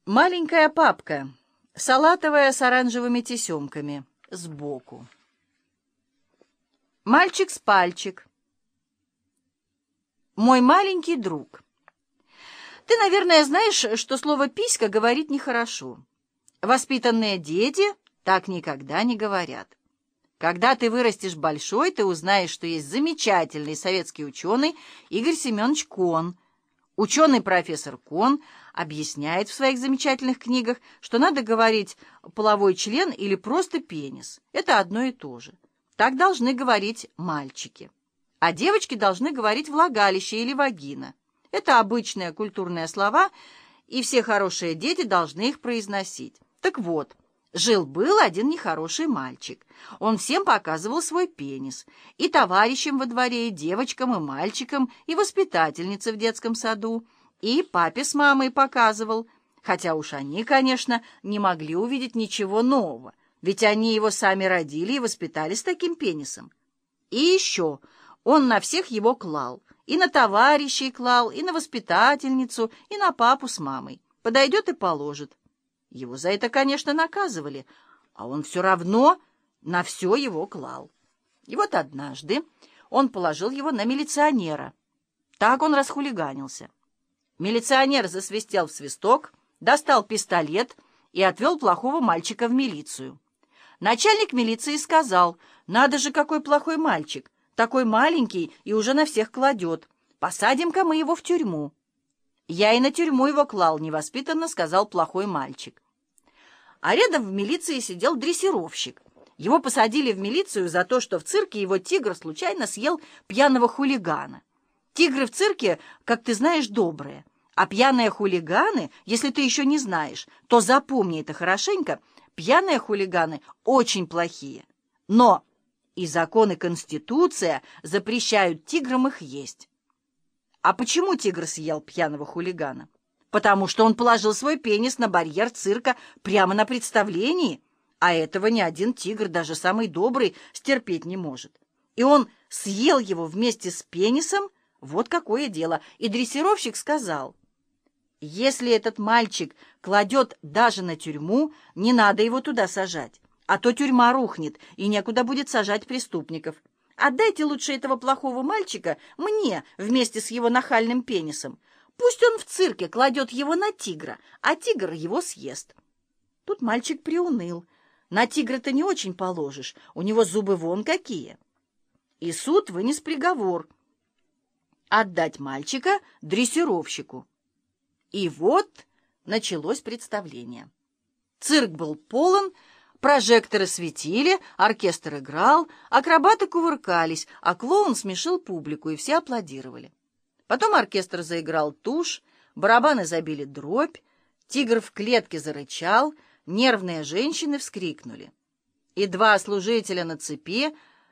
Маленькая папка, салатовая с оранжевыми тесемками, сбоку. Мальчик с пальчик. Мой маленький друг. Ты, наверное, знаешь, что слово «писька» говорить нехорошо. Воспитанные дети так никогда не говорят. Когда ты вырастешь большой, ты узнаешь, что есть замечательный советский ученый Игорь Семенович Кон. Ученый профессор Кон объясняет в своих замечательных книгах, что надо говорить половой член или просто пенис. Это одно и то же. Так должны говорить мальчики. А девочки должны говорить влагалище или вагина. Это обычные культурные слова, и все хорошие дети должны их произносить. Так вот, жил-был один нехороший мальчик. Он всем показывал свой пенис. И товарищам во дворе, и девочкам, и мальчикам, и воспитательнице в детском саду, и папе с мамой показывал. Хотя уж они, конечно, не могли увидеть ничего нового, ведь они его сами родили и воспитали с таким пенисом. И еще он на всех его клал. И на товарищей клал, и на воспитательницу, и на папу с мамой. Подойдет и положит. Его за это, конечно, наказывали, а он все равно на все его клал. И вот однажды он положил его на милиционера. Так он расхулиганился. Милиционер засвистел в свисток, достал пистолет и отвел плохого мальчика в милицию. Начальник милиции сказал: «Надо же, какой плохой мальчик! Такой маленький и уже на всех кладет. Посадим-ка мы его в тюрьму». «Я и на тюрьму его клал», — невоспитанно сказал плохой мальчик. А рядом в милиции сидел дрессировщик. Его посадили в милицию за то, что в цирке его тигр случайно съел пьяного хулигана. Тигры в цирке, как ты знаешь, добрые. А пьяные хулиганы, если ты еще не знаешь, то запомни это хорошенько, пьяные хулиганы очень плохие. Но и закон, и Конституция запрещают тиграм их есть. А почему тигр съел пьяного хулигана? Потому что он положил свой пенис на барьер цирка прямо на представлении, а этого ни один тигр, даже самый добрый, стерпеть не может. И он съел его вместе с пенисом, вот какое дело. И дрессировщик сказал: «Если этот мальчик кладет даже на тюрьму, не надо его туда сажать. А то тюрьма рухнет, и некуда будет сажать преступников. Отдайте лучше этого плохого мальчика мне вместе с его нахальным пенисом. Пусть он в цирке кладет его на тигра, а тигр его съест». Тут мальчик приуныл. На тигра-то не очень положишь, у него зубы вон какие. И суд вынес приговор: отдать мальчика дрессировщику. И вот началось представление. Цирк был полон, прожекторы светили, оркестр играл, акробаты кувыркались, а клоун смешил публику, и все аплодировали. Потом оркестр заиграл тушь, барабаны забили дробь, тигр в клетке зарычал, нервные женщины вскрикнули. И два служителя на цепи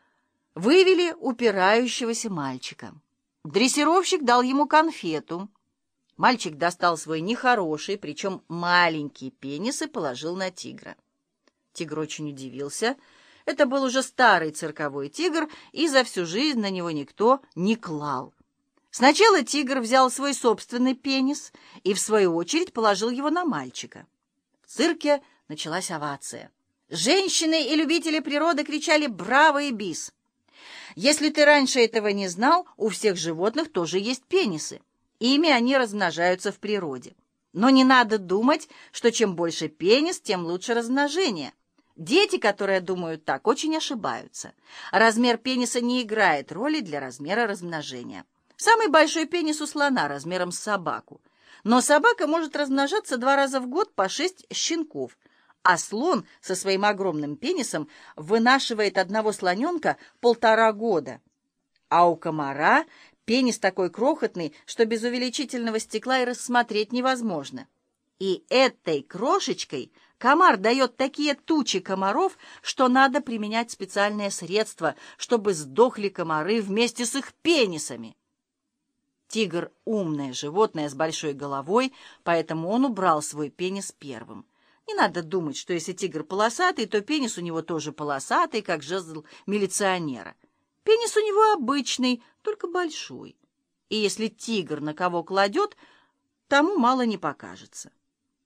вывели упирающегося мальчика. Дрессировщик дал ему конфету. Мальчик достал свой нехороший, причем маленький пенис и положил на тигра. Тигр очень удивился. Это был уже старый цирковой тигр, и за всю жизнь на него никто не клал. Сначала тигр взял свой собственный пенис и, в свою очередь, положил его на мальчика. В цирке началась овация. Женщины и любители природы кричали «Браво!» и «Бис!». Если ты раньше этого не знал, у всех животных тоже есть пенисы. Ими они размножаются в природе. Но не надо думать, что чем больше пенис, тем лучше размножение. Дети, которые думают так, очень ошибаются. Размер пениса не играет роли для размера размножения. Самый большой пенис у слона размером с собаку. Но собака может размножаться 2 раза в год по 6 щенков, а слон со своим огромным пенисом вынашивает одного слоненка 1,5 года. А у комара пенис такой крохотный, что без увеличительного стекла и рассмотреть невозможно. И этой крошечкой комар дает такие тучи комаров, что надо применять специальные средства, чтобы сдохли комары вместе с их пенисами. Тигр — умное животное с большой головой, поэтому он убрал свой пенис первым. Не надо думать, что если тигр полосатый, то пенис у него тоже полосатый, как жезл милиционера. Пенис у него обычный, только большой. И если тигр на кого кладет, тому мало не покажется.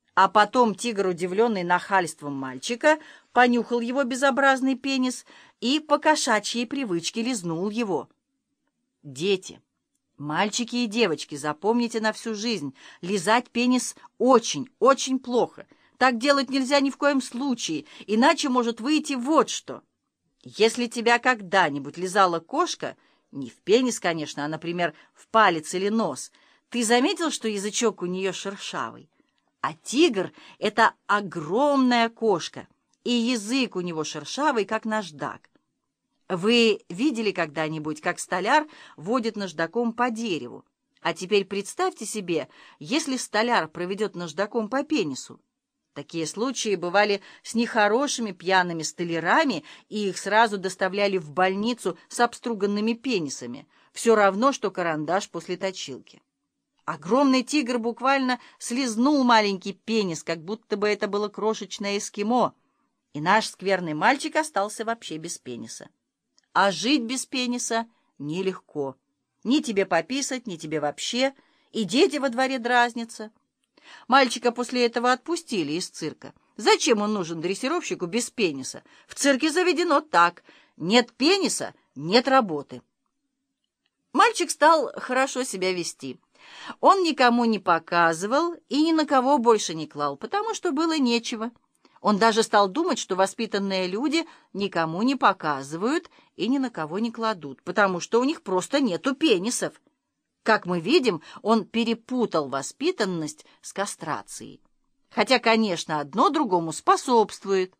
А потом тигр, удивленный нахальством мальчика, понюхал его безобразный пенис и по кошачьей привычке лизнул его. Дети, мальчики и девочки, запомните на всю жизнь, лизать пенис очень, очень плохо. Так делать нельзя ни в коем случае, иначе может выйти вот что. Если тебя когда-нибудь лизала кошка, не в пенис, конечно, а, например, в палец или нос, ты заметил, что язычок у нее шершавый? А тигр — это огромная кошка, и язык у него шершавый, как наждак. Вы видели когда-нибудь, как столяр водит наждаком по дереву? А теперь представьте себе, если столяр проведет наждаком по пенису. Такие случаи бывали с нехорошими пьяными столярами, и их сразу доставляли в больницу с обструганными пенисами. Все равно, что карандаш после точилки. Огромный тигр буквально слизнул маленький пенис, как будто бы это было крошечное эскимо, и наш скверный мальчик остался вообще без пениса. А жить без пениса нелегко. Ни тебе пописать, ни тебе вообще, и дети во дворе дразнятся. Мальчика после этого отпустили из цирка. Зачем он нужен дрессировщику без пениса? В цирке заведено так: нет пениса — нет работы. Мальчик стал хорошо себя вести. Он никому не показывал и ни на кого больше не клал, потому что было нечего. Он даже стал думать, что воспитанные люди никому не показывают и ни на кого не кладут, потому что у них просто нету пенисов. Как мы видим, он перепутал воспитанность с кастрацией. Хотя, конечно, одно другому способствует.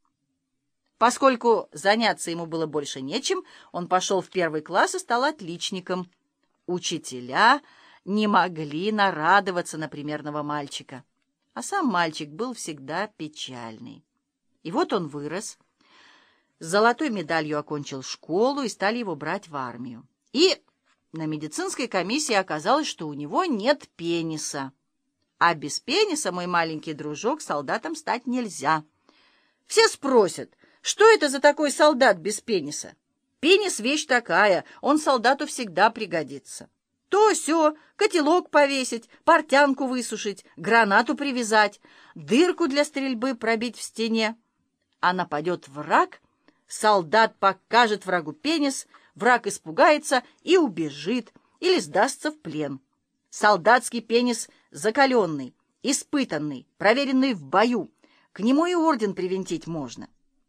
Поскольку заняться ему было больше нечем, он пошел в 1 класс и стал отличником. Учителя не могли нарадоваться на примерного мальчика, а сам мальчик был всегда печальный. И вот он вырос, с золотой медалью окончил школу и стали его брать в армию. И на медицинской комиссии оказалось, что у него нет пениса. А без пениса, мой маленький дружок, солдатом стать нельзя. Все спросят, что это за такой солдат без пениса? Пенис — вещь такая, он солдату всегда пригодится. То-сё, котелок повесить, портянку высушить, гранату привязать, дырку для стрельбы пробить в стене. А нападет враг, солдат покажет врагу пенис, враг испугается и убежит или сдастся в плен. Солдатский пенис закаленный, испытанный, проверенный в бою. К нему и орден привинтить можно.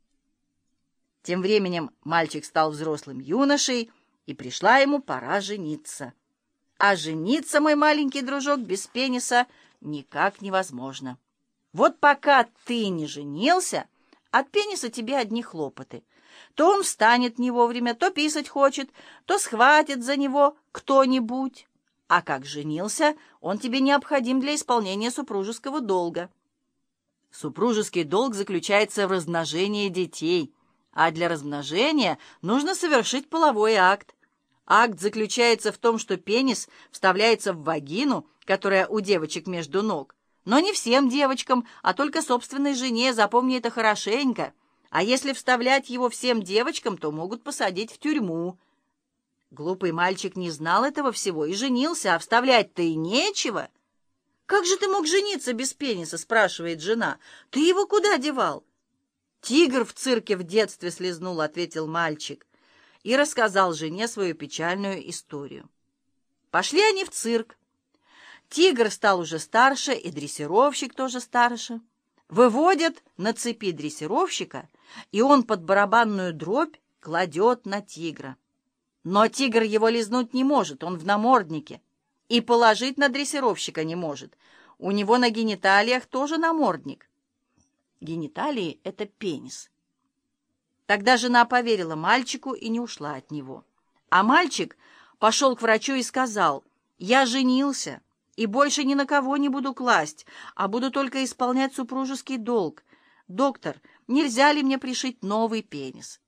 Тем временем мальчик стал взрослым юношей, и пришла ему пора жениться. А жениться, мой маленький дружок, без пениса никак невозможно. Вот пока ты не женился, от пениса тебе одни хлопоты. То он встанет не вовремя, то писать хочет, то схватит за него кто-нибудь. А как женился, он тебе необходим для исполнения супружеского долга. Супружеский долг заключается в размножении детей, а для размножения нужно совершить половой акт. Акт заключается в том, что пенис вставляется в вагину, которая у девочек между ног. Но не всем девочкам, а только собственной жене, запомни это хорошенько. А если вставлять его всем девочкам, то могут посадить в тюрьму. Глупый мальчик не знал этого всего и женился, а вставлять-то и нечего. «Как же ты мог жениться без пениса?» — спрашивает жена. «Ты его куда девал?» «Тигр в цирке в детстве слезнул», — ответил мальчик и рассказал жене свою печальную историю. Пошли они в цирк. Тигр стал уже старше, и дрессировщик тоже старше. Выводят на цепи дрессировщика, и он под барабанную дробь кладет на тигра. Но тигр его лизнуть не может, он в наморднике, и положить на дрессировщика не может. У него на гениталиях тоже намордник. Гениталии — это пенис. Тогда жена поверила мальчику и не ушла от него. А мальчик пошел к врачу и сказал: «Я женился и больше ни на кого не буду класть, а буду только исполнять супружеский долг. Доктор, нельзя ли мне пришить новый пенис?»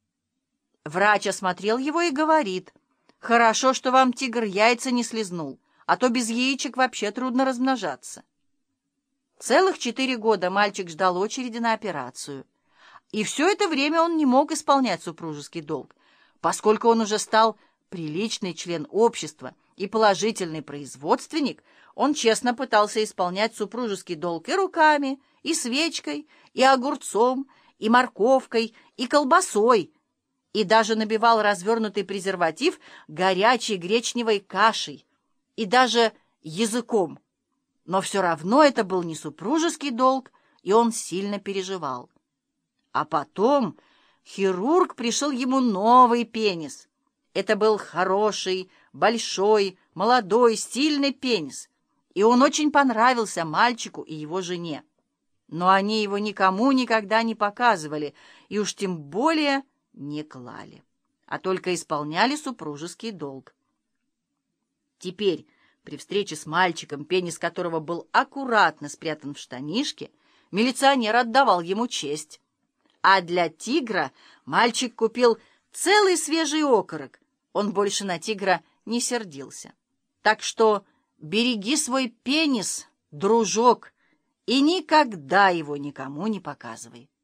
Врач осмотрел его и говорит: «Хорошо, что вам тигр яйца не слизнул, а то без яичек вообще трудно размножаться». Целых 4 года мальчик ждал очереди на операцию. И все это время он не мог исполнять супружеский долг, поскольку он уже стал приличный член общества и положительный производственник. Он честно пытался исполнять супружеский долг и руками, и свечкой, и огурцом, и морковкой, и колбасой, и даже набивал развернутый презерватив горячей гречневой кашей, и даже языком. Но все равно это был не супружеский долг, и он сильно переживал. А потом хирург пришил ему новый пенис. Это был хороший, большой, молодой, стильный пенис, и он очень понравился мальчику и его жене. Но они его никому никогда не показывали, и уж тем более не клали, а только исполняли супружеский долг. Теперь, при встрече с мальчиком, пенис которого был аккуратно спрятан в штанишке, милиционер отдавал ему честь. А для тигра мальчик купил целый свежий окорок. Он больше на тигра не сердился. Так что береги свой пенис, дружок, и никогда его никому не показывай.